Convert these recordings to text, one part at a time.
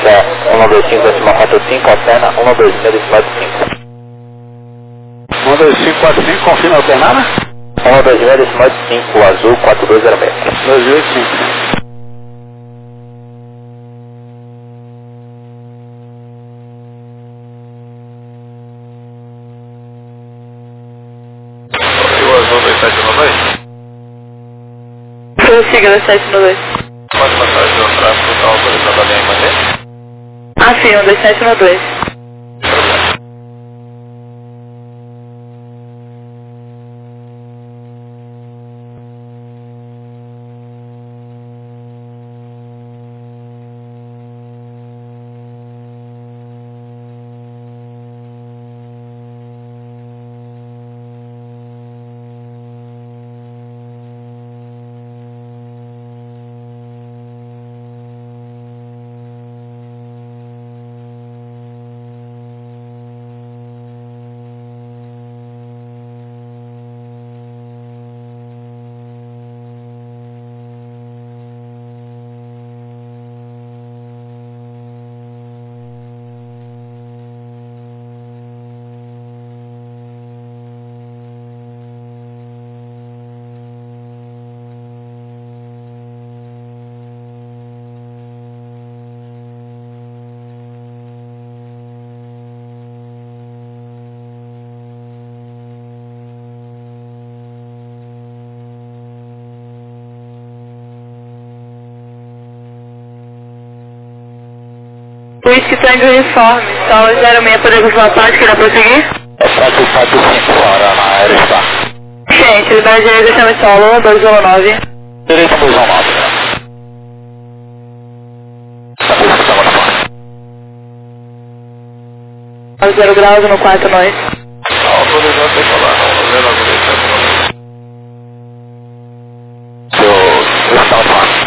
125,45, alterna 126,5. 12545, confirma alternada? 126,5, azul 4206. 285. Prossiga 2792. Pode passar o tráfego está autorizado a linha em maneira? Ah, sim, 12792. Whisky Tango uniforme, solo 06, podemos voltar, que irá prosseguir? É Franco 45, fora na Aerostar. Gente, libera direita, chame solo, 219. Direita 219. Essa música estava na porta. 0 graus, 14 nós. Autorizado a decolar, não, 097. Eu estava na porta.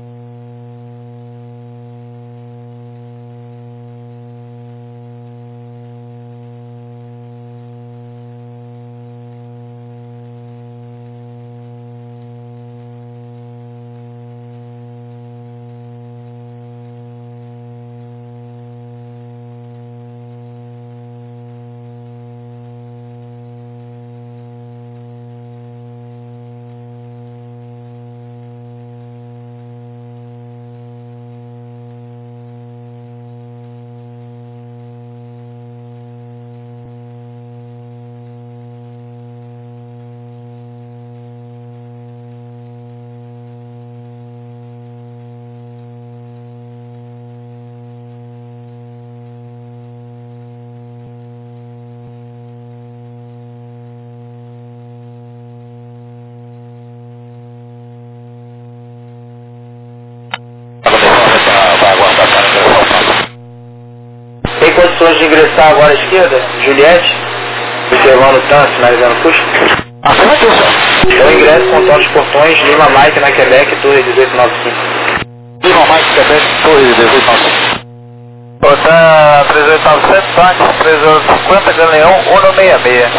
Tem condições de ingressar agora à esquerda? Juliette, observando o trânsito, finalizando o push? Então ingresso, contorno dos portões, Lima Mike na Quebec, Torre 1895. Lima Mike, Quebec, Torre 1895. Está apresentado 7 táxis, 350, Galeão, 166.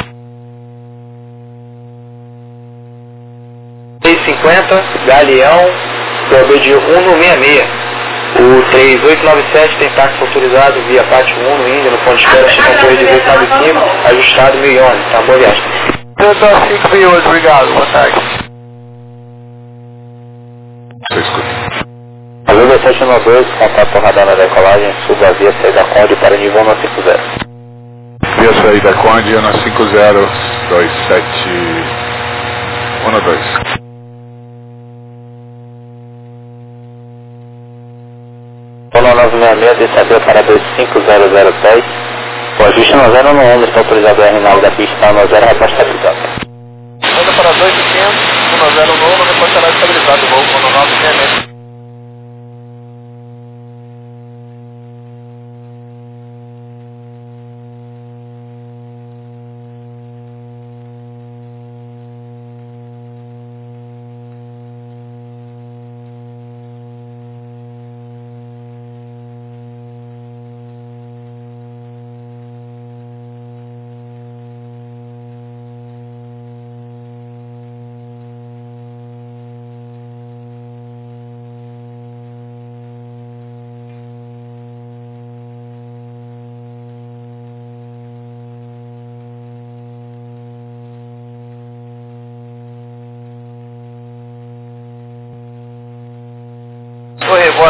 650, Galeão, POB de 166. O 3897 tem táxi autorizado via Pátio 1 no Índia, no ponto de espera, Chico Torre 1895, ajustado 1011, tá? Boa viagem. 5 obrigado, boa tarde. Azul 792, contato radar na decolagem, suba a via saída Conde para nível 150. Via saída Conde, 1502712. Zona 966, desceu para 25010. O ajuste no 0 no 11, está autorizado o R9 da pista, no 0 reportabilizado. Manda para 2500, 10 novo, reportará estabilizado, voo 1966.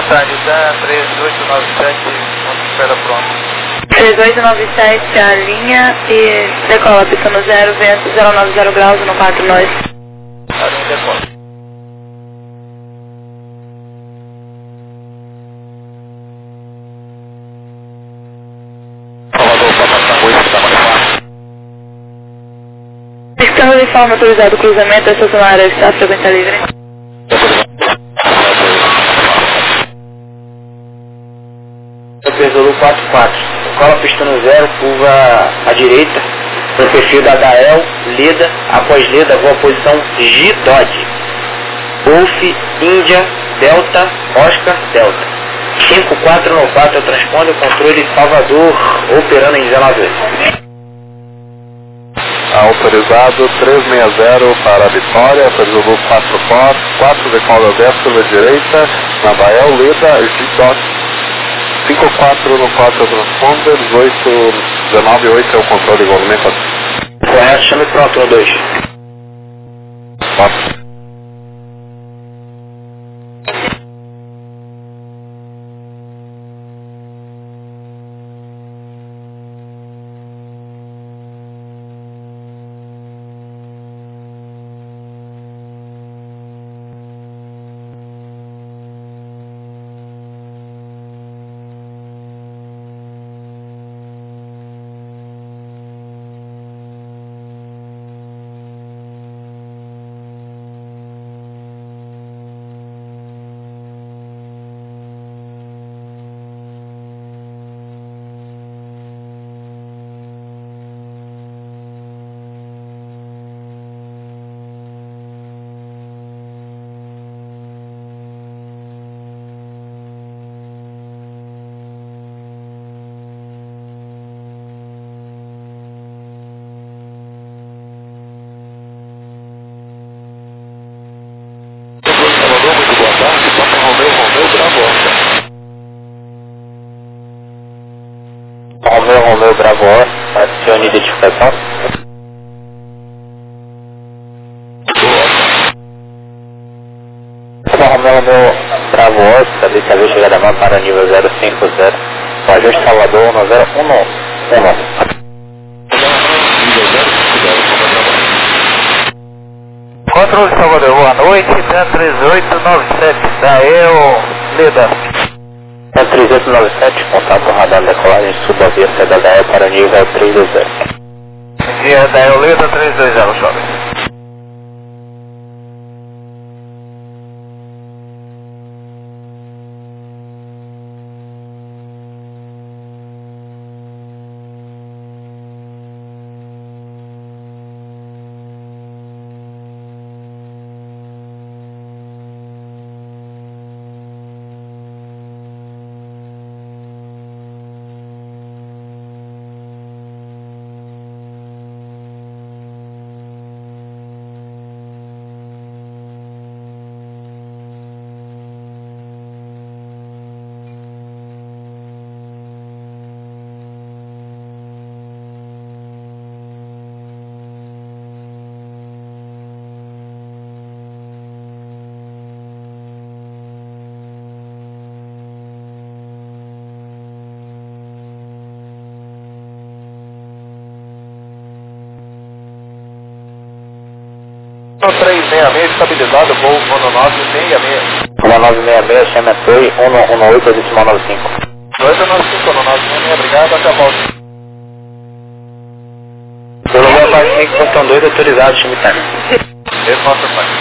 tarde, Dan 3897, ponto de espera pronto. 3897 a linha e decola, pisando 0, vento 090 graus, no 4 nós. A linha decola. Salvador, Papa 8, está manifestado. Estamos de forma autorizado o cruzamento, estacionário está a frequência livre. Pesolu 44. Cola pistando 0, curva à direita, no perfil da Dael, Leda, após Leda, vou à posição G-Dodge. Golf, Índia, Delta, Oscar, Delta. 5494 é o transponder, controle Salvador, operando em 19. Autorizado 360 para a Vitória, Pesolu 44, decola 10 pela direita, na Bael, Leda, G-Dot. 5494 é o transponder, 198 é o controle de movimento. Correto, chame pronto no 2. Salvador, muito boa tarde, Papa Romeu, Romeu, Bravo, adicione identificação. Romeu, Bravo, saber se a chegada má para nível 050. O ajuste Salvador 1011. Controle Salvador, boa noite, Dan 3897, Dael, Leda. Dan 3897, contato radar decolagem subavia da Dael para nível 320. Dia Dael, Leda 320, chove. No 366, estabilizado, voo 1966. 1966, chama Toy 118, decimal 95. 295, 1966, obrigado, até a volta. Pelo meu pai 5.2 autorizado, chame time. Esse é o nosso pai.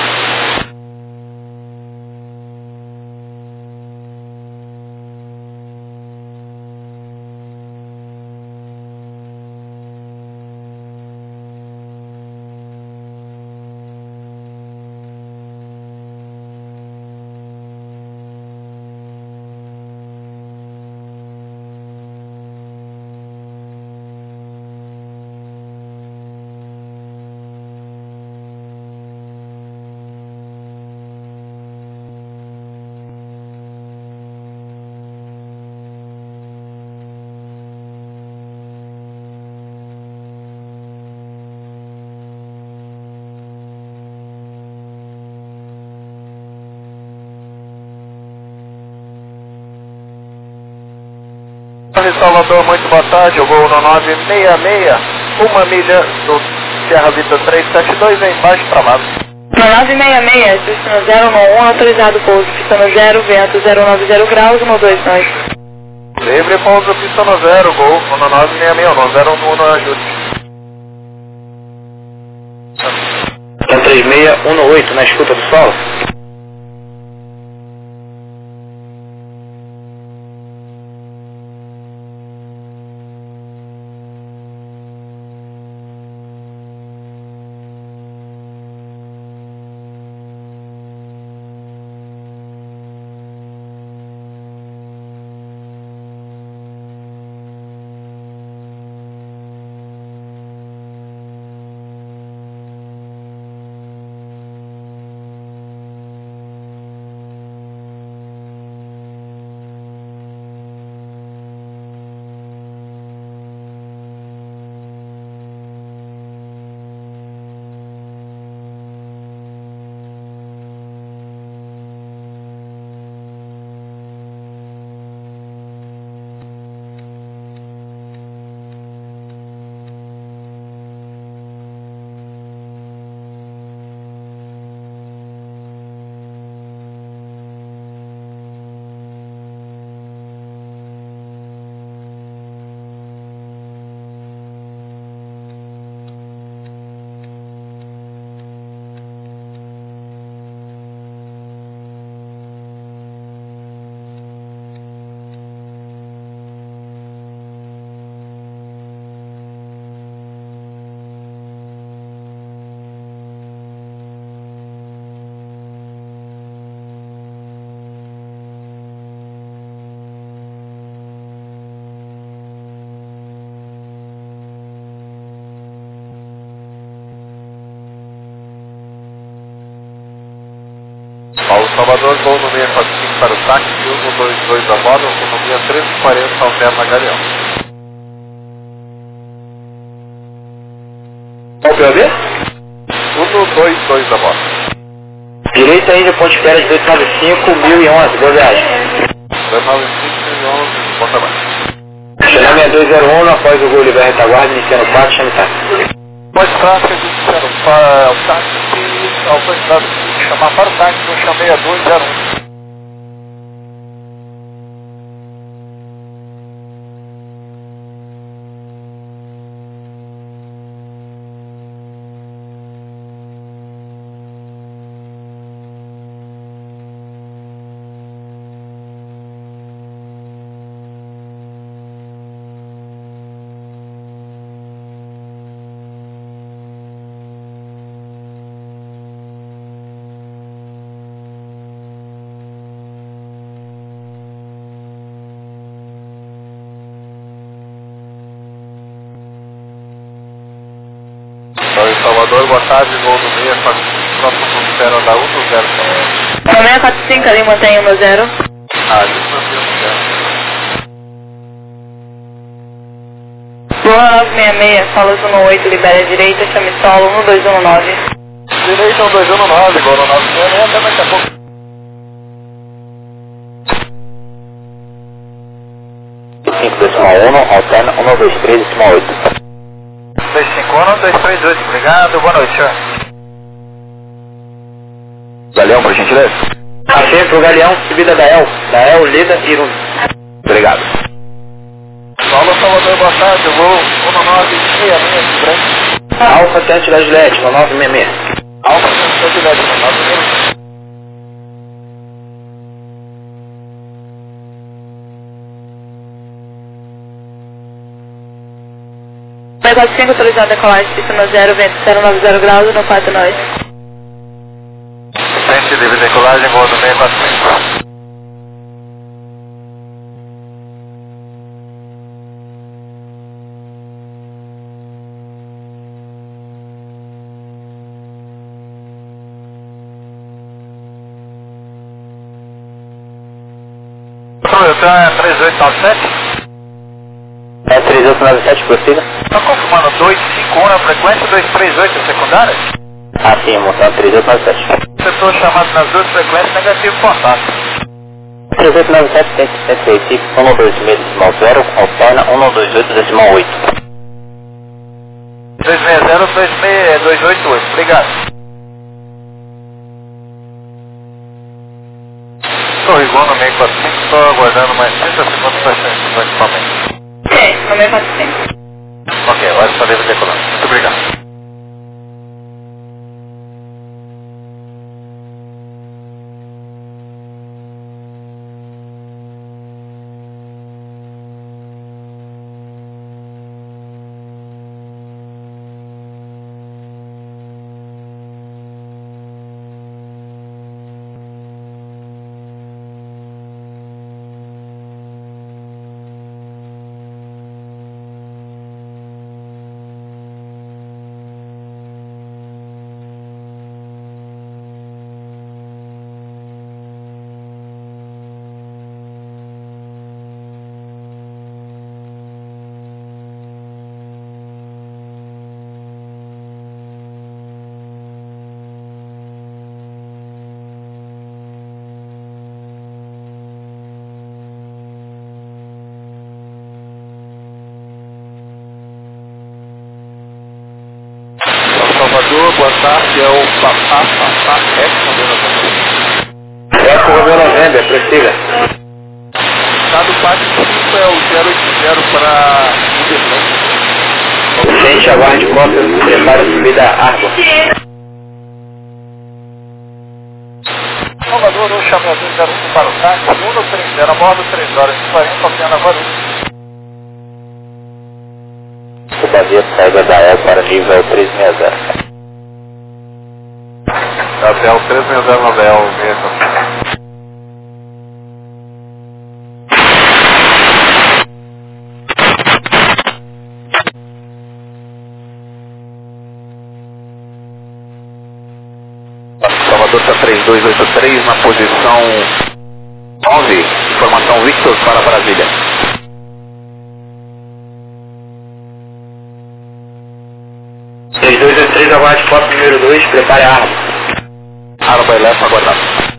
Salvador, muito boa tarde, o voo 966, 1 milha do Sierra Vista 372 em baixo travado. 966, destino 091, autorizado pouso, pista no 0, vento 090 graus, 129. Livre pouso, pista no 0, voo 966, no 011 no ajuste. 3618 na escuta do solo. Paulo Salvador, voo no 645 para o táxi, 122 da borda, autonomia 1340, alterna Galeão. Qual que é o B? 122 da borda. Direita Índia, ponte espera de 295, 1011, boa viagem. 295 ponta baixa. Chama 6201, após o gol liberar retaguarda, iniciando o 4, chame táxi. Pós tráfego, disseram para o táxi, autoridade chamar para o táxi, eu chamei a 201. Salvador, boa tarde, voo no 645, próximo espera da 120. No 645 ali, mantém 10. Ali mantém 10. Voo 966, fala 118, libera a direita, chame solo 1219. Direita 1219, voo 966, até daqui a pouco. Alterna 123, 8. 251, 238, obrigado, boa noite, senhor. Galeão, por gentileza. Aceito pro Galeão, subida da El, Lida e Irum. Obrigado. Paulo Salvador, boa tarde, voo 1966, branco. Alfa Tente da Gillette, 1966. Alfa Tente da Gillette, 1966. 645, autorizado a decolagem, pista no 0, vento 090 graus, no 49. Frente livre decolagem, voo do 645. Então é 3897? É 3897, prossiga. Está confirmando 251 na frequência, 238 na secundária? Ah, sim, montando 3897. Setor chamado nas duas frequências, negativo contato. 3897 168, 126.0, alterna 128.8. 260-288, obrigado. Corrigou no 645, estou aguardando mais 30 segundos para chegar no equipamento. Ok, no 645. Ok, agora está livre de econômico. Muito obrigado. Salvador, boa tarde, é o Papá Eco Romeo November, prossiga. Estado 45 é o 080 para Gente, aguarde cópia, prepare a subida à água. Salvador, o chamador 01 para o táxi, 130 a bordo, 3 horas e 40, Alpena Guarulhos. O Baviera saída da E para nível 360. Até o 360 na Bel mesmo. Salvador está 3283 na posição 9, informação Victor para Brasília. Três, dois, três, aguarde cópia número 2, prepare a arma. Arma Elef aguardado.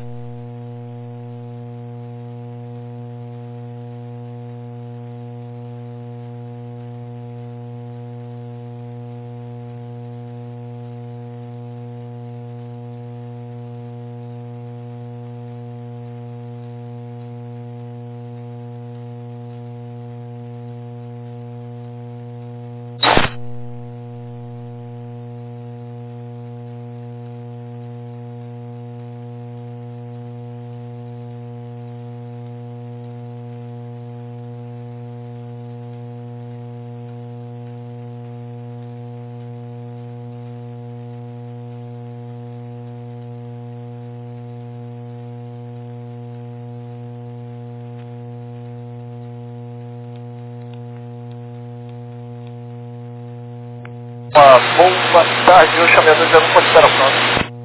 Boa tarde, o chamador 01 pode estar pronto.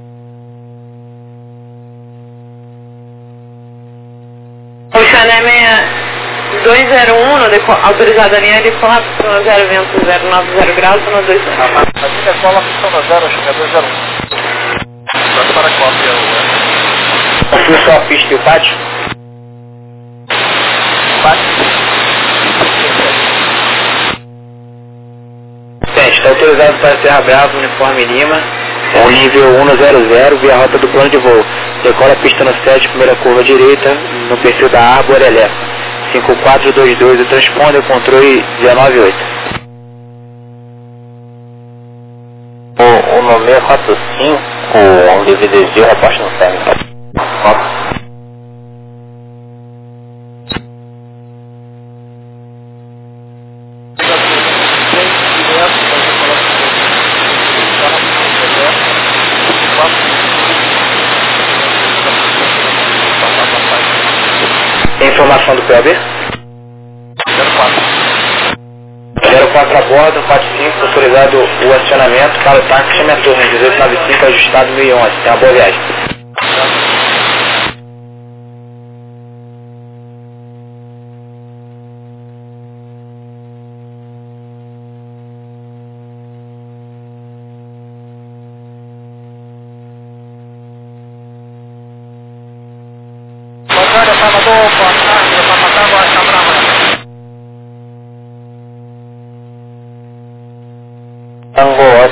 O Chané 201, autorizada a linha de cola, 0 vento 090 graus, 120. A linha cola, funciona 0, o chamador 01. Pronto para a cópia, Confio só a pista e o pátio. Gente, está autorizado para Serra Brava, uniforme Lima, o nível 100, via rota do plano de voo. Decola a pista no 7, primeira curva direita, no perfil da Arbor Elef. 5422, o transponder, controle 198. O nome é 45, o livre desvio, reposta no término. Tem informação do POB? 04 a bordo, 45, autorizado o acionamento para o táxi chame a torre, 1895, ajustado 1011. Tem uma boa viagem. Salvador,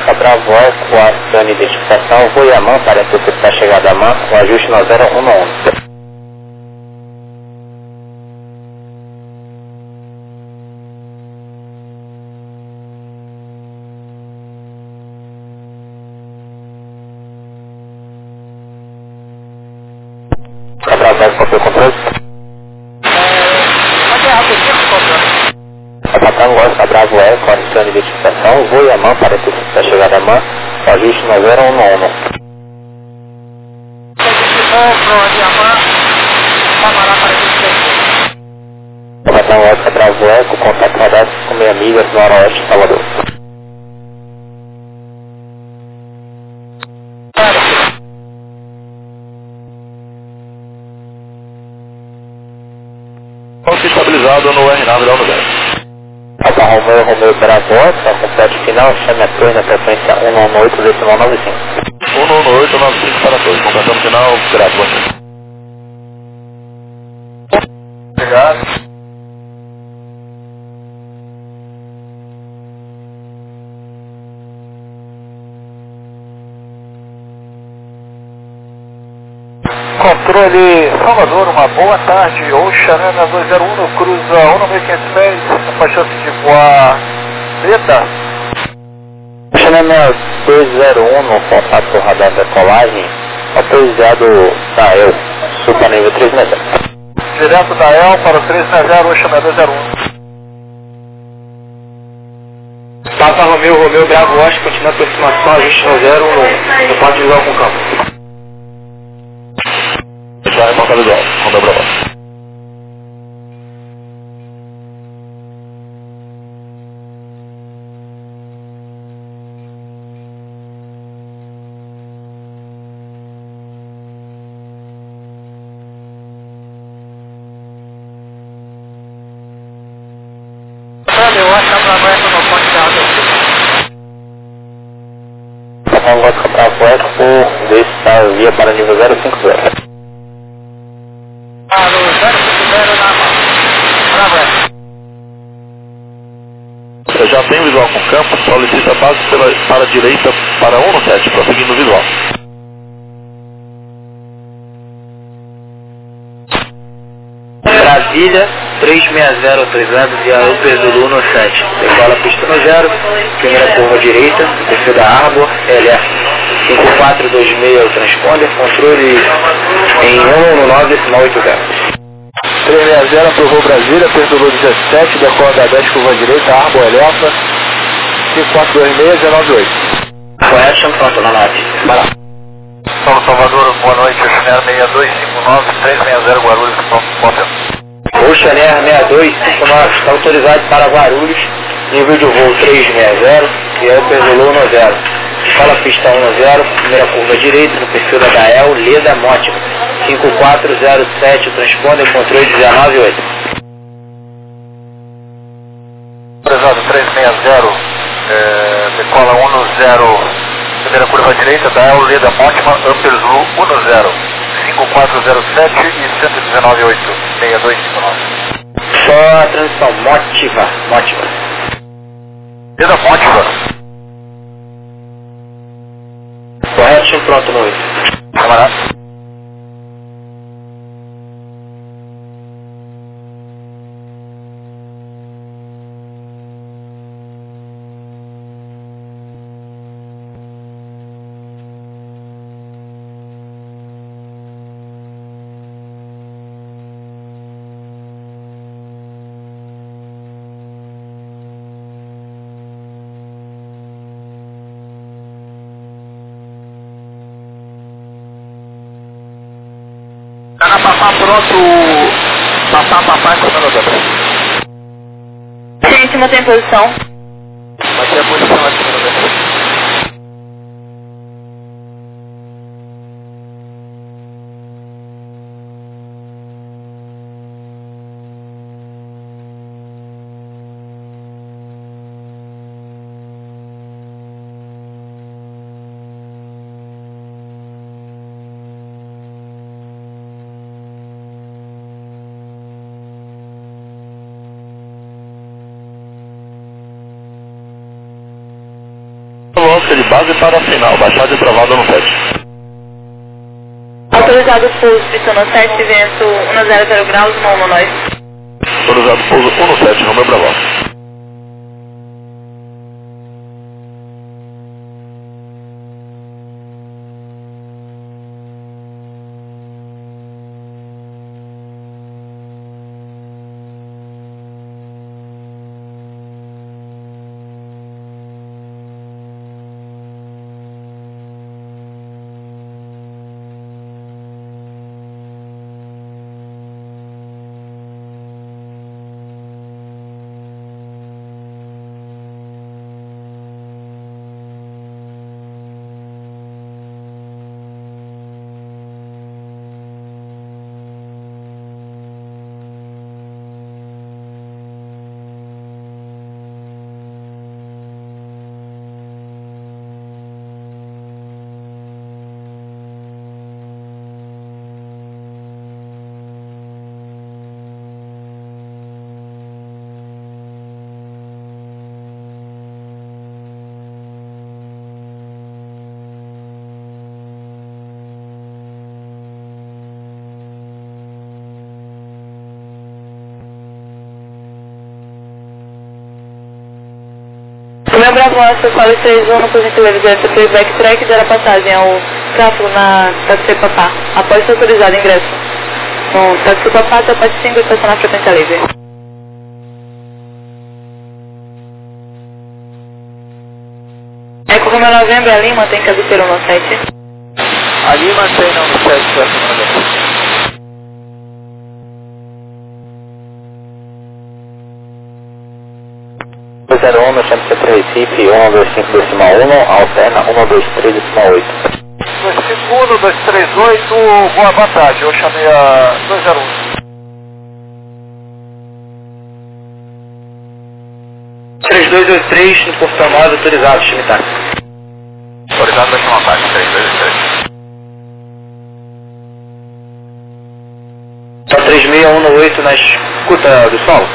Oscar Bravo Eco, a sua identificação, voo Yaman para antecipar a chegada a MAN, com ajuste no 011. Bravo Eco, qual foi o controle? Capitão Oscar Bravo Eco, a sua identificação, voo Yaman para antecipar a chegada a MAN, com ajuste no 011. Capitão Oscar Bravo Eco, contato rodado com minha amiga noroeste de Salvador. Ponto estabilizado no R9 da unidade. Alfa Romeo Bravo Oscar, completo final, chame a torre na frequência 118 decimal 95. 11895 para todos, completando final, Bravo. Obrigado. Controle Salvador, uma boa tarde. Ocean 201, cruza 1.500 a chance de voar Beta. Ocean 201, no contato radar da colagem, autorizado da EL, sul para nível 360. Direto da EL para o 360, Ocean 201. Papa Romeo Bravo Oscar, continua a aproximação, ajuste no 011, no ponto visual com campo. Já é ponta visual, Romeo Bravo. Eu acho que a Bravo Eco no ponte da água. Papa Oscar Bravo Eco, está via para nível 050. Ah, no 050 na mão. Bravo Eco. Eu já tenho visual com campo, solicita a base para a direita para 117, prosseguindo o visual. Brasília, 360 autorizado via Upper Zulu 17. Decola pista no 0, primeira curva direita, desceu da Arbor, LF 5426 o transponder, controle em 119,80. 360 aprovou Brasília, Perdolou 17, decola da 10, curva direita, Arbor Elefa, 5426-198. Correction, pronto, na nave. Vai lá. São Salvador, boa noite, Oceaner 6259, 360 Guarulhos, pronto. Oceaner 6259, está autorizado para Guarulhos, nível de voo 360, via Upper Zulu 10. Escola pista 10, primeira curva direita, no perfil da Gael, Leda Mótica, 5407, o transponder, controle 198. Autorizado 360, decola 10, primeira curva direita, Gael, Leda Mótica, Upper Zulu 10, 5407 e 1198, 6259. Só a transição, Mótica. Leda Mótica. Correction, pronto, no 8. Camarada. Papá pronto, papai comandante. Gente, mantém posição. Vai ter a posição aqui, comandante. pista de base para a final, baixada e travada no 7. Autorizado pouso, pista no 7, vento 100 graus, 119. Autorizado pouso 17, Romeu Bravo. Romeu Bravo, Açocola 31, por gentileza, esse backtrack dará passagem ao tráfego na Taxi Papá. Após ser autorizado ingresso no Taxi Papá, até a parte 5, estacionar a frequência livre. Eco Romeu Novembro, a Lima tem cabeceiro no 7. A Lima tem não no 7, certo? 01 no centro centro Recife, 125.1, alterna 123.8. No segundo, 238, boa tarde, eu chamei a 201. 3223 no portão 9, autorizado, time tático. Autorizado vai chamar parte 3223. Só 36118 na escuta do solo.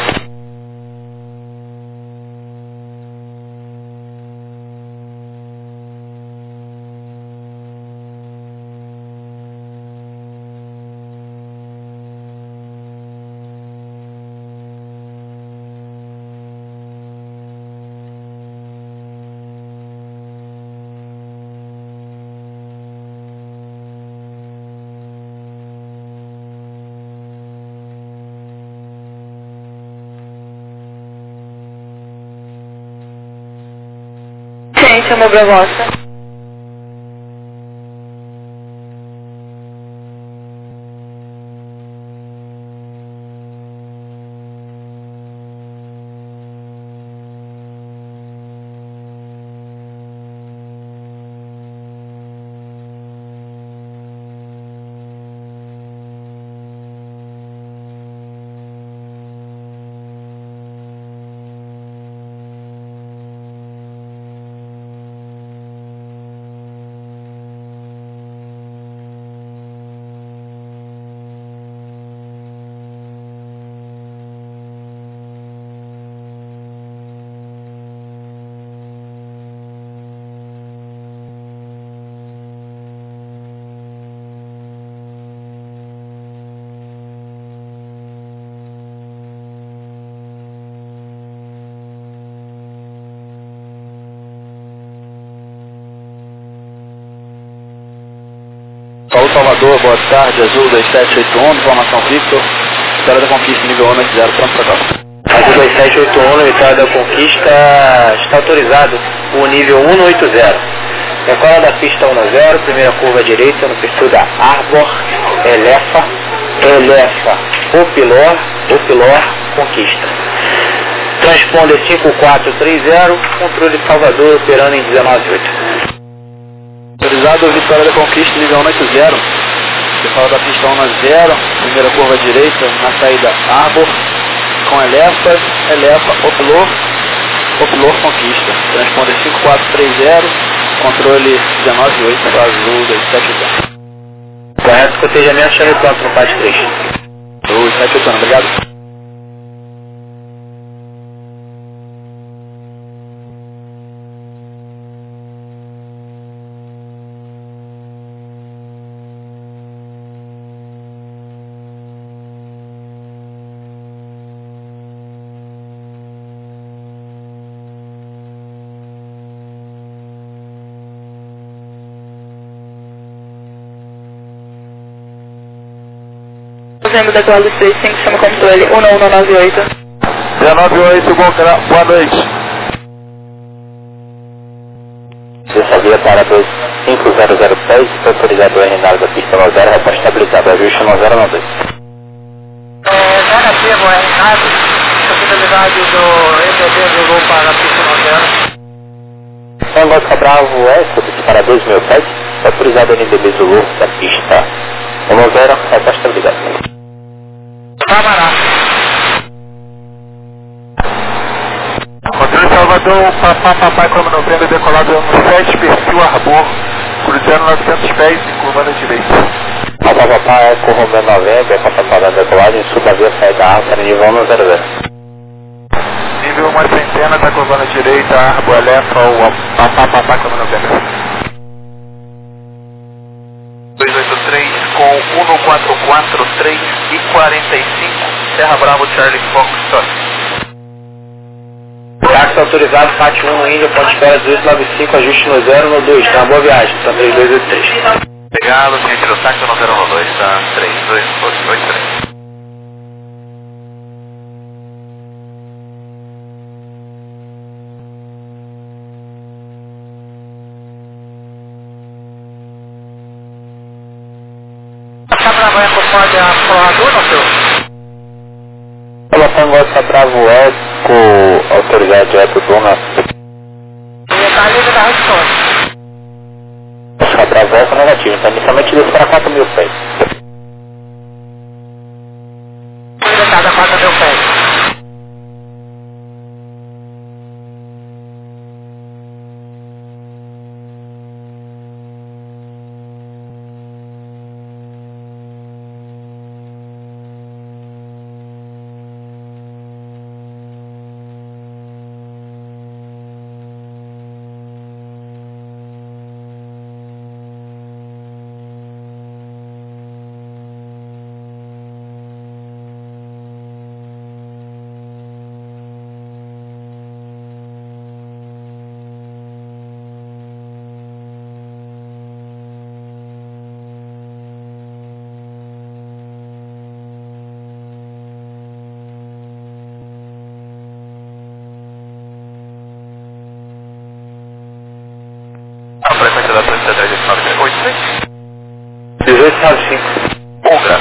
Sim, chamou Bravosa. Paulo Salvador, boa tarde, Azul 2781, informação Victor, Vitória da Conquista, nível 1, 0, pronto para cá. Azul 2781, Vitória da Conquista, está autorizado o nível 180. Decola da pista 10, primeira curva à direita, no perfil da Arbor, Elefa, Opilor, Conquista. Transponder 5430, controle Salvador, operando em 198. Autorizado Vitória da Conquista, nível 180. Você fala da pista 10, primeira curva à direita, na saída Arbor, com Elefa, Opilor, Conquista. Transponder 5430, controle 198, Azul 2780. Correto, cotejamento, chame pronto no parte 3. Azul 2780, obrigado. Novembro, decolado 35, chama controle 11198. 198, boa noite. Essa via para 25006, foi autorizado o RNAL da pista 90, repórter estabilizado, ajuste 1092. Negativo, RNAL, estabilidade do EPD jogou para a pista 90. Tango Oscar Bravo S, para 2007, foi autorizado o NDB Zulu da pista 10, repórter estabilizado. Camará. Controle Salvador, papai como novembro, decolado no 7, perfil Arbor, cruzando 900 pés, curva na direita. Papapá é com Romeu Novembro, papapá da decolagem, suba a via saída alta, nível 100. Nível uma centena, da curva na direita, Arbor, Elefa, o papapá como novembro. 283 com 144, 3 e 45, Serra Bravo, Charlie Fox. Táxi autorizado, FAT 1 no Índia, ponto de espera 1895, ajuste no 012, tá? Boa viagem, tá 3283. Obrigado, gente do táxi no 012, tá? 3283. Tá gravando conforme a forradura, não, senhor? Tango Oscar Bravo Eco, autorizado Eco Dona. E tá livre da resposta. Oscar Bravo Eco negativo, então inicialmente desce para 4.000 pés. Livre cada 4.000 pés. A frequência da 339,83. 1895. Ongra.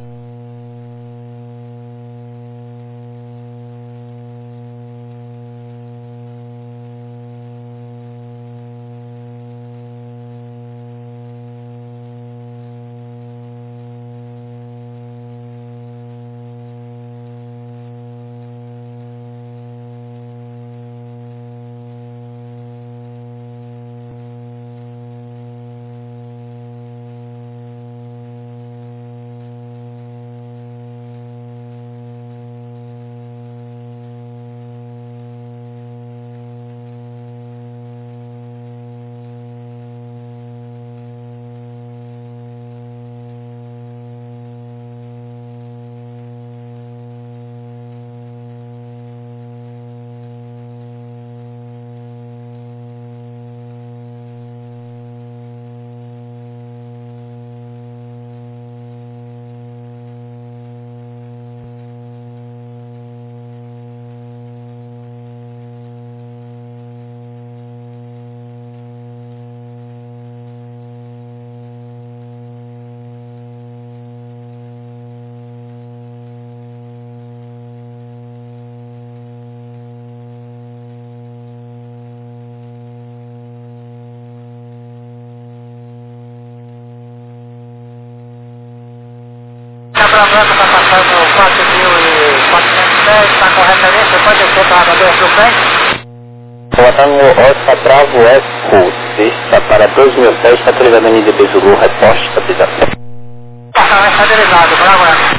Branca está passando 4.410, está com referência, pode descer para a 2.000 pés? Tango Oscar Bravo Eco, está para 2.000 pés, está autorizado em NDB Zulu, repórter estabilizado. Está estabilizado, Bravo Eco.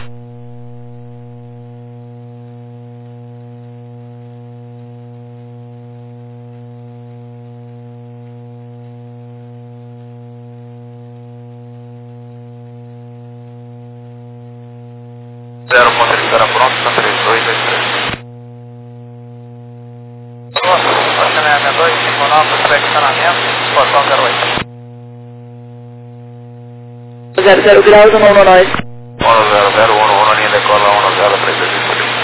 Zero ponto de espera pronto, tá 3283. Nossa, 259, flexionamento, portão 08. 00 graus, 1 nós. 100, 1 decola 10 para exercício.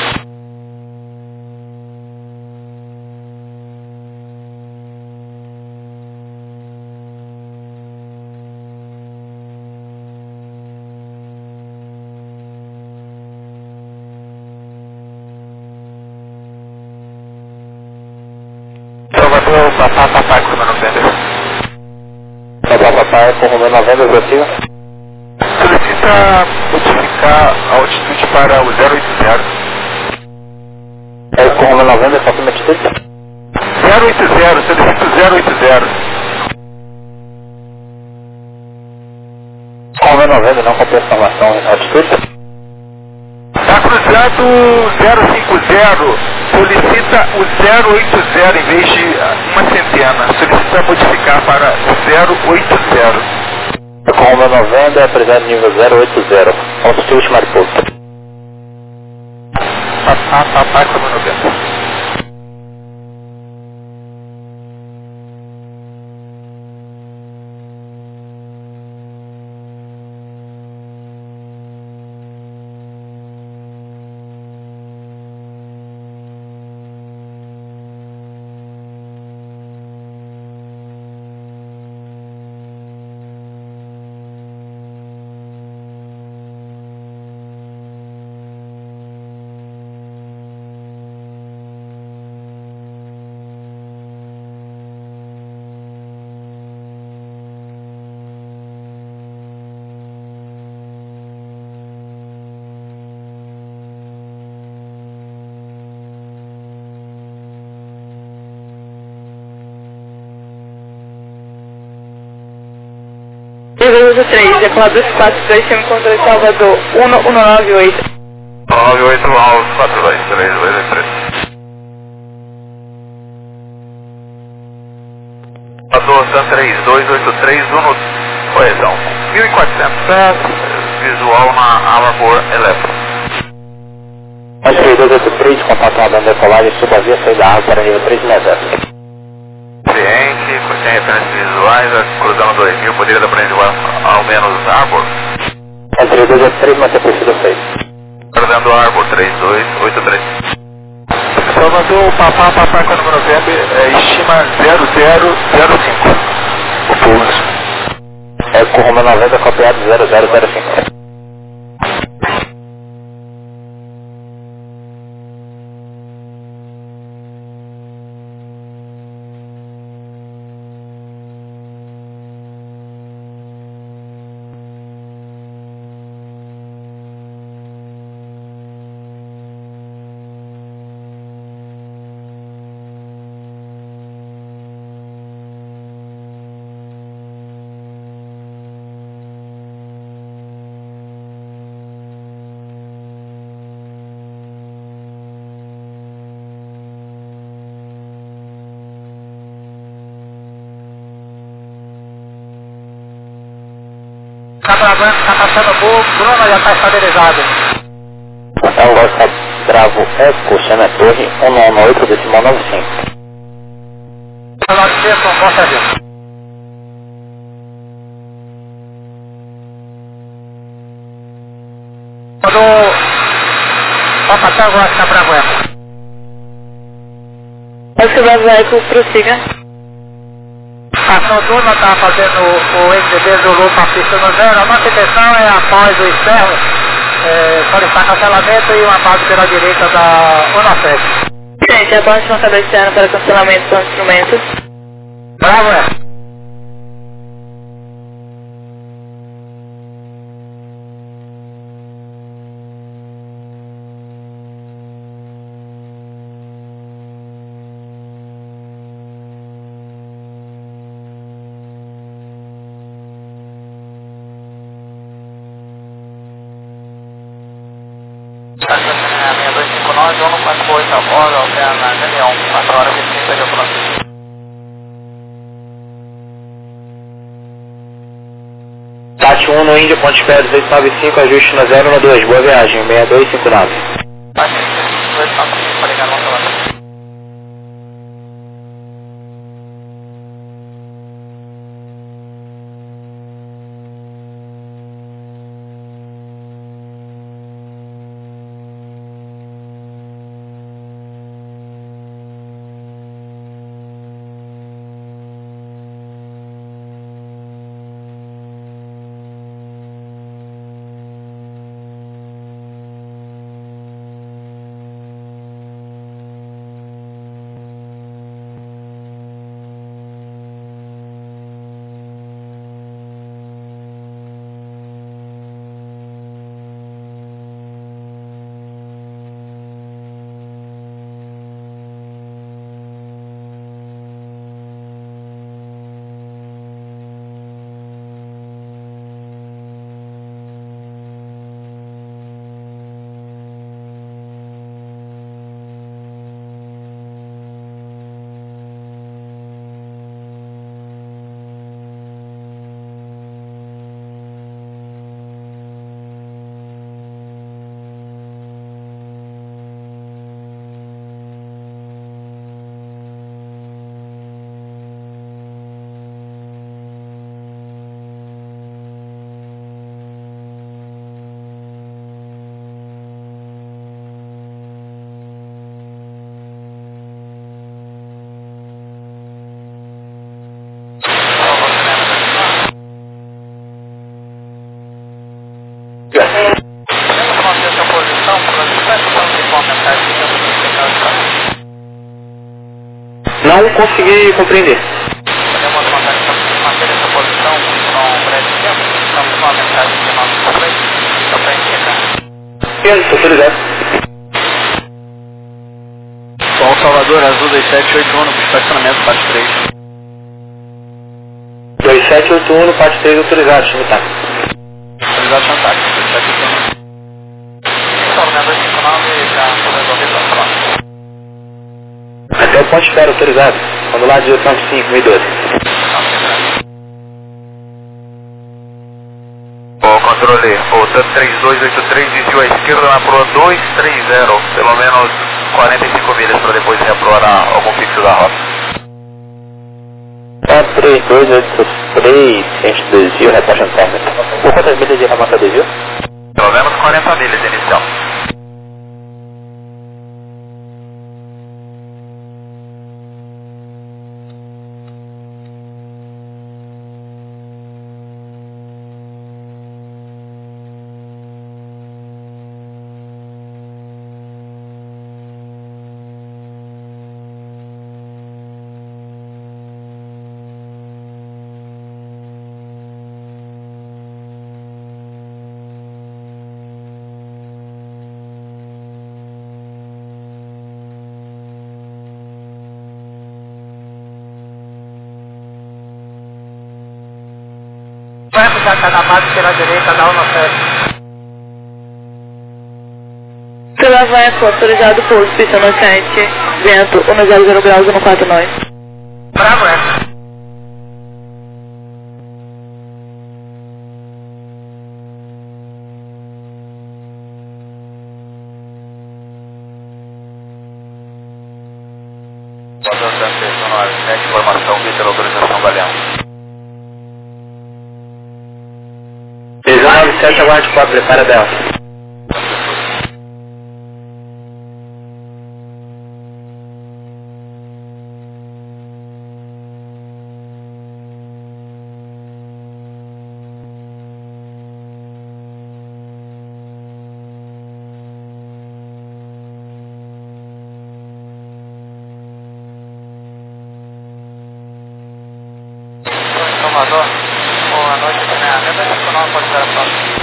Salvador, papai, com o meu 90. Salvador, papai, com o meu 90, Brasil. Solicita modificar a altitude para o 080. É com o meu 90, qual que é a altitude? 080, solicito 080. Com o meu 90, não comprei a informação, altitude? Está cruzando 050, solicita o 080 em vez de uma centena. Solicita modificar para 080. Com o meu 90, apresado nível 080, altitude Mariposa. Papai, com o meu 90. Uso 3, decolar 242, chama controle Salvador, 1198. 98 aos 42, 3283. Salvador, San 3283, correção. 1400 pés, visual na Alabor Eletro. Mas 3283, contato com a banda decolagem, suba a via, saída da água para nível 360. Cliente, sem referências visuais, cruzando 2000, poderia dar para indicar ao menos Arbor. É 3283, mas é preciso 6. Cruzando Arbor 3283. Salvador, papai com o número 90, estima 0005. O pulso. É com o meu 90, copiado 0005. Tá passando o Bruno já está estabilizado. É o Oscar Bravo Eco, chama Torre 198, decimal 95. Nós temos um bom serviço. Quando passa até agora está Bravo Eco. Oscar Bravo Eco, prossiga. A Sonduna está fazendo o NDB Zulu para a pista no zero. A nossa intenção é, após o externo, solicitar cancelamento e uma base pela direita da Unafed. Gente, abaixe o marcador externo para cancelamento do instrumento. Bravo, é. A minha 259, 148 a bordo, alterna na reunião, 4 horas e 30 de aproximação. Tati 1 no Índia, ponto de espera 295, ajuste na 012, boa viagem, 6259. Acho que 295 para ligar no celular. Não consegui compreender. Podemos manter essa posição por um breve tempo? Estamos com uma mensagem de nosso play, só para encerrar. Isso, autorizado. Sol Salvador, Azul 2781 no estacionamento, parte 3. 2781 no parte 3 autorizado, time tá. Autorizado Chantac, 2781. Informe 259, já foi resolvido a próxima. Até o ponto de espera autorizado. Quando lá, direção de 5, 1012. O controle, o TAP 3283 desviou à esquerda na proa 230, pelo menos 45 milhas para depois reaplorar algum fixo da rota. TAP 3283, gente desvio, reporte antônio. Por quantas milhas de remota desvio? Pelo menos 40 milhas inicial. Vamos já está na base pela direita da 17. Pela VECO, autorizado pouso, pista no 7, vento 100 graus 149. Bravo, é. Informação, Vitor, autorização Galeão. 397, aguarde 4, prepara dela. Salvador, boa noite, Daniel. Não pode dar a próxima.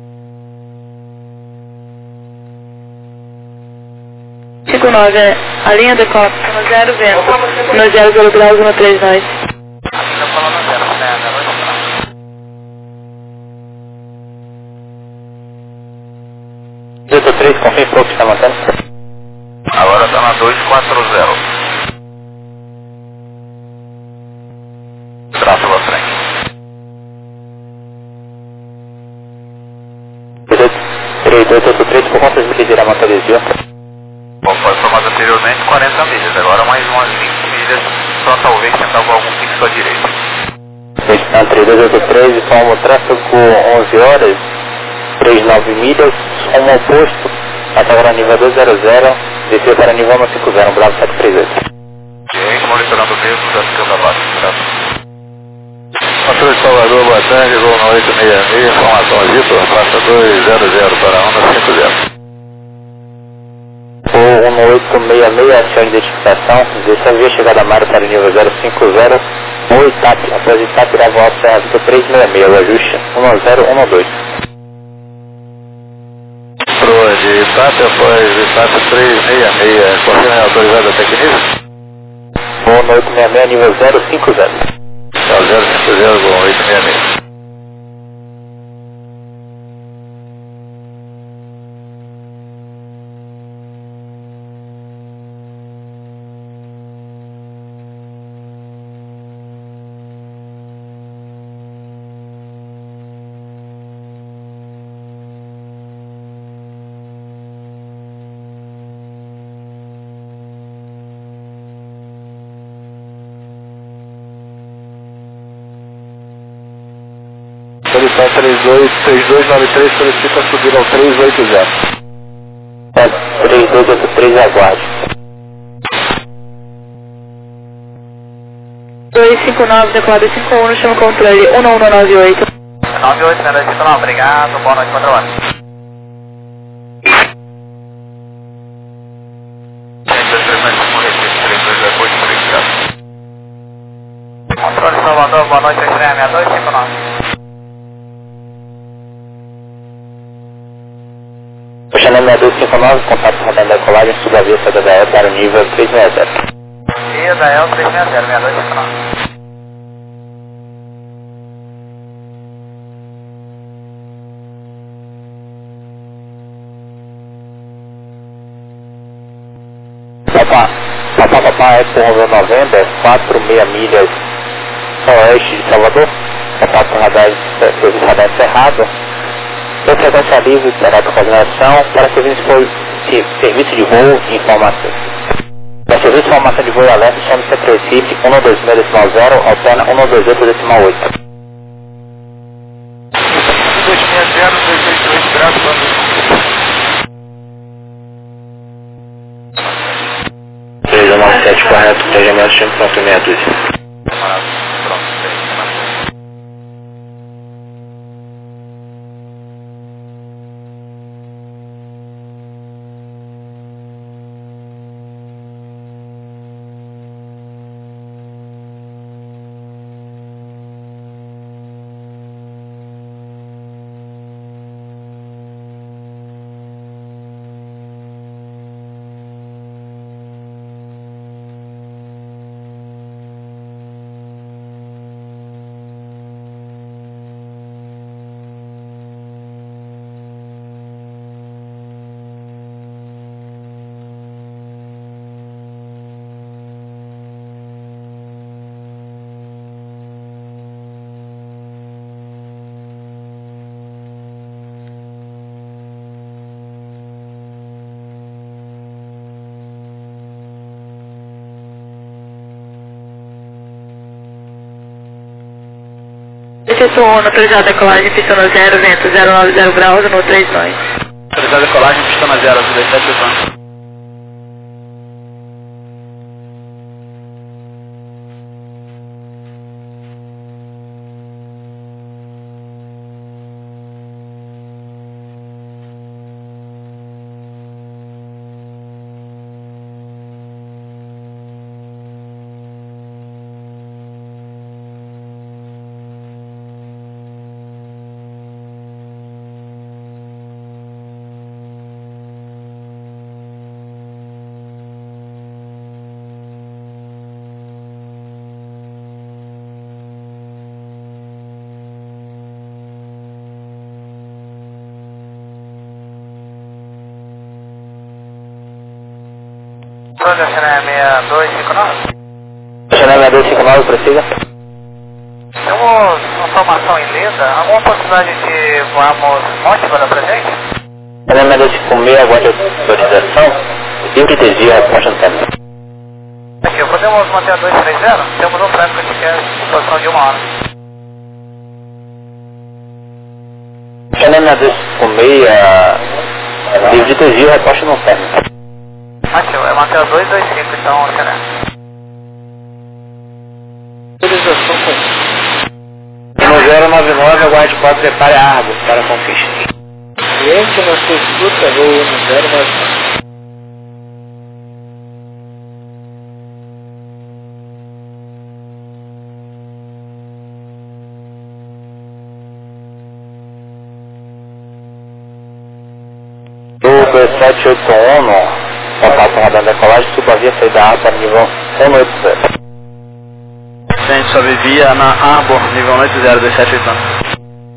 Cinco 9, a linha decola, no 0 vento, no 0 graus 139. Está falando zero, né? Vitor 3, confia em pouco que está mantendo. Agora está na 240. Traço à frente. 3283, por quantas milhas irá manter desvio? Bom, foi informado anteriormente 40 milhas, agora mais umas 20 milhas, só talvez tentar algum fixo à direita. Questão 3283, informa o tráfego 11 horas, 39 milhas, rumo oposto, até agora nível 200, desceu para nível 150, Bravo 738. Gente, monitorando o mesmo, já ficando abaixo, graças. Controle de Salvador, boa tarde, voo na 866, informação Vitor, passa 200 para onda 50. Voo 1866, ação de identificação, 16 via chegada a mar para o nível 050, voo Itap, após Itap irá voar para a Vitor 366, o ajuste 1012. Proa de Itap, após Itap 366, confirma autorizada até que nível? Voo 1866, nível 050. É o 050 com 866. Solicitação 3293 solicita subir ao 380. 3283, aguarde. 259, declara 51, chama o controle 1198. 98, né? Não, obrigado, boa noite, controle. Gente, 3 mais 1, 3 2 depois, 3 graus. Boa noite, 636259. Janela 6259, contato com a decolagem subavista da DAEL para o nível 360. E a DAEL 360, 6259. Papá, é por November, 46 milhas oeste de Salvador, contato com radar, serviço radar encerrado, frequência livre, para coordenação, para serviço de voo e informação. Para serviço de informação de voo e alerta, chama Centro Recife, 126.0, alterna 128.8. 260, 288, graças. 397 correto, planejamento de pronto meia dúzia. Pronto, Esse som autorizado a decolagem, pista no 0, vento 090 graus no 39. Autorizado a decolagem, pista na 0, 278. Janela 6259, prossiga. Temos informação em Linda, alguma possibilidade de voarmos Monte para presente? Janela 6256, aguarde autorização, livre desvio, resposta antena. Aqui, podemos manter a 230? Temos um tráfego que quer posição de 1 hora. Janela 6256, livre desvio, resposta não antena. Aqui, é manter a 225, então, excelente. No 099, aguarde 4, prepare a água para conquista. Cliente na sua escuta, voo no 099. Do 2781, contato com radar decolagem, suba a via saída A para nível 180. Cliente sobe via na Arbor, nível 180, 278.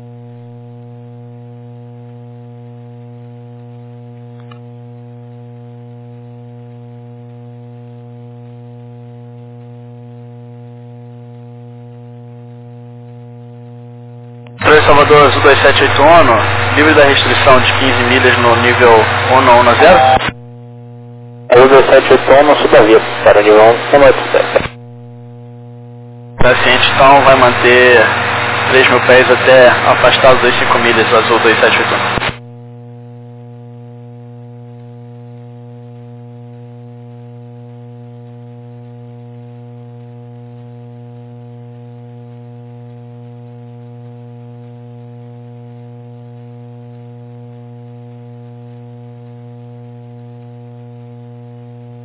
Salvador Azul 2781, livre da restrição de 15 milhas no nível 110? Azul 2781, suba a via para nível 180. Paciente então vai manter 3.000 pés até afastado 25 milhas do Azul 2781.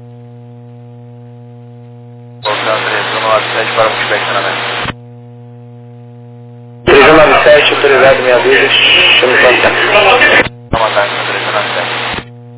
Voltando 3, 197 para o inspeccionamento. 227, autorizado minha dúvida, chama o contato. Vamos lá, 397.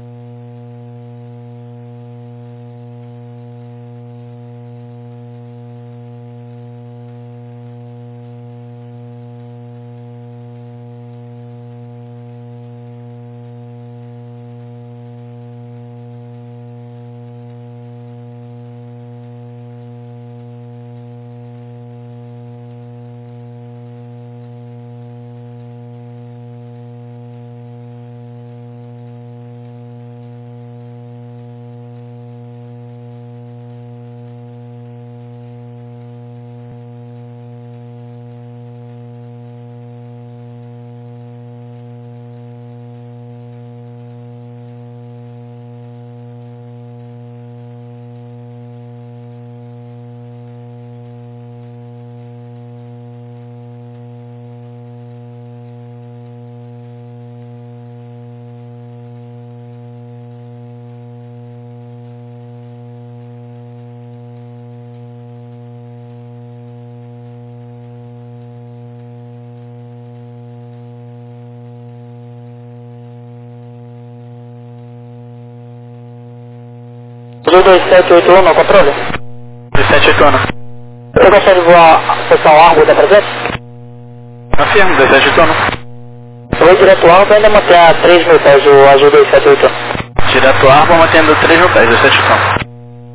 Azul 2781, no controle. 2781. Você consegue voar a posição Argo da presente? Confirmo, 2781. Eu vou direto Argo, ainda mantém a 3.000 pés o Azul 2781. Direto Argo, mantendo 3.000 pés, 2781.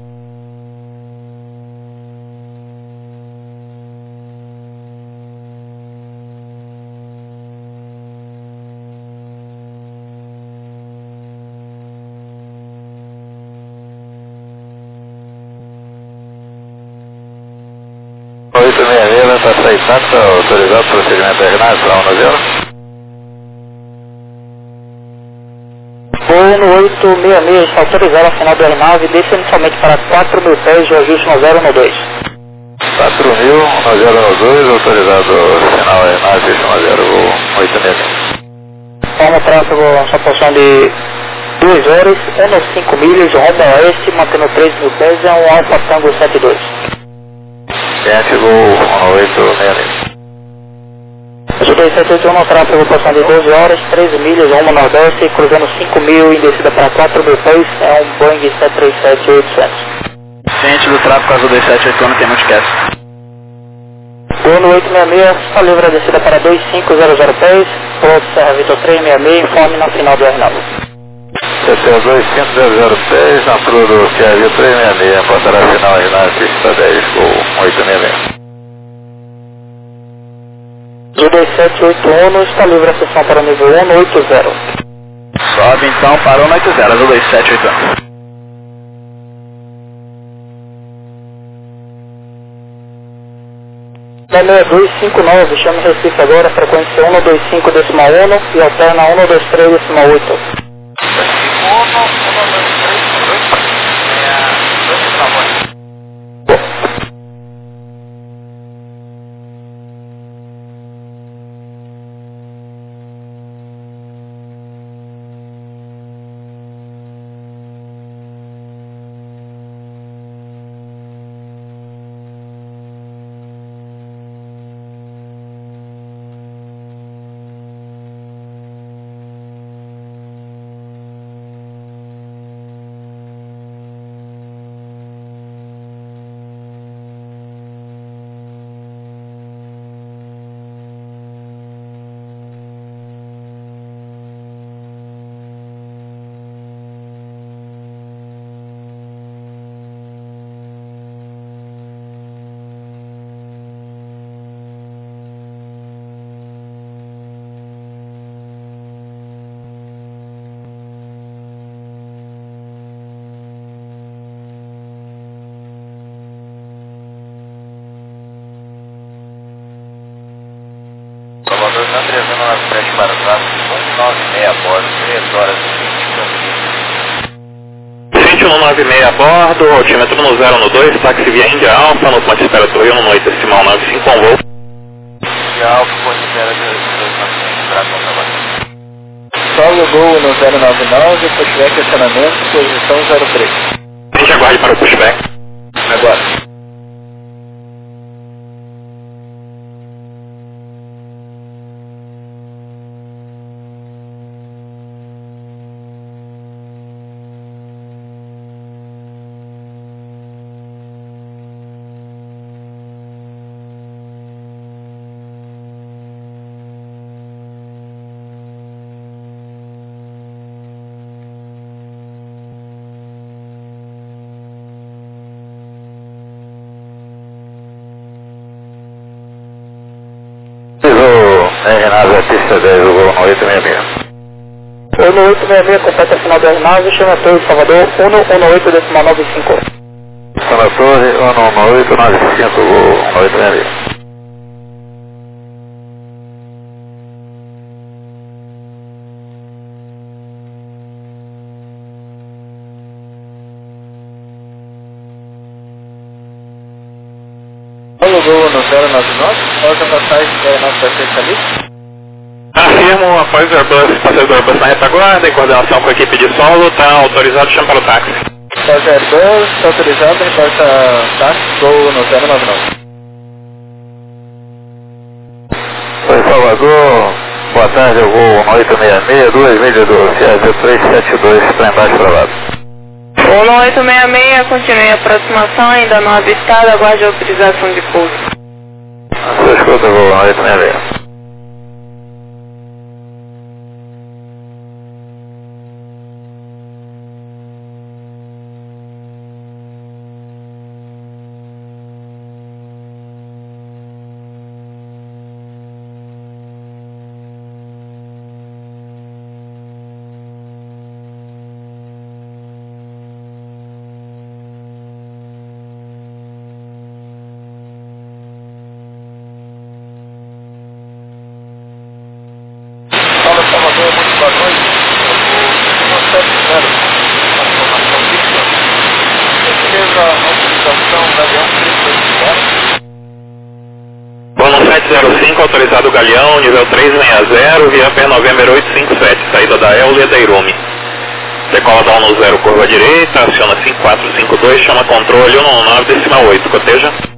Está aceitando, está autorizado o procedimento terminado para 1 Voo no 866 está autorizado a final do R9, desce inicialmente para 4.000 pés o ajuste no 012. 4.002, autorizado o sinal R9, 866. Forma o tráfego na sua posição de 2 horas, 1,5 milhas, Ronda Oeste, mantendo 3.000 pés, é um Alfa Tango 72. Ciente, Gol 866. Azul 2781 no tráfego, posição de 12 horas, 13 milhas, rumo nordeste, cruzando 5.000 em descida para 4.000 pés, é um Boeing 737-800. Ciente do tráfego Azul 2781, tem multicast. Voo no 866, está livre a descida para 2500 pés, piloto Serra Vitor 366, informe na final do R9. CT 2500 na cruz do Serra 366, portará final aí na pista 10, Gol 866. Azul 2781 está livre a sessão para o nível 1 no 80. Sobe então, parou no 80, Azul 2781. Na 6259, chame Recife agora, frequência 125.1 e alterna 123.8. Salvador São 397 para trás, 196 a bordo, 3 horas e 20 minutos. 2196 a bordo, altímetro no 012, táxi via Índia Alfa, no ponto de espera Torre 1 no 8.95 com voo. Índia Alfa, ponto de espera de 295, Dragão Trabalho. Solo Gol no 099, pushback acionamento, posição 03. A gente aguarde para o pushback. Agora. RNAV pista 10, o voo 1866. 1866, completa a final da aeronave, chama Torre de Salvador, 118,95. Chama Torre, 11895, voo 1866. Alugou no 099, outra passagem da nossa especialista. Afirmo, após o Airbus, passeio do Airbus na retaguarda, em coordenação com a equipe de solo, está autorizado, chama para o táxi. Pode Airbus, está autorizado, importa táxi, voo no 099. Oi, Salvador, boa tarde, eu vou 866, 2 milhas do CRZ 372, para embaixo para lado. 1866, continue a aproximação, ainda não avistado, aguarde a autorização de pouso. Você escuta, voo 866. Salvador, muito boa noite. 170, informação fixa. Certeza, autorização Galeão 380. Bono 705, autorizado Galeão, nível 360, via pé November 857, saída da Eulia da Irume. Decola down no 0, curva direita, aciona 5452, chama controle 119,8, coteja.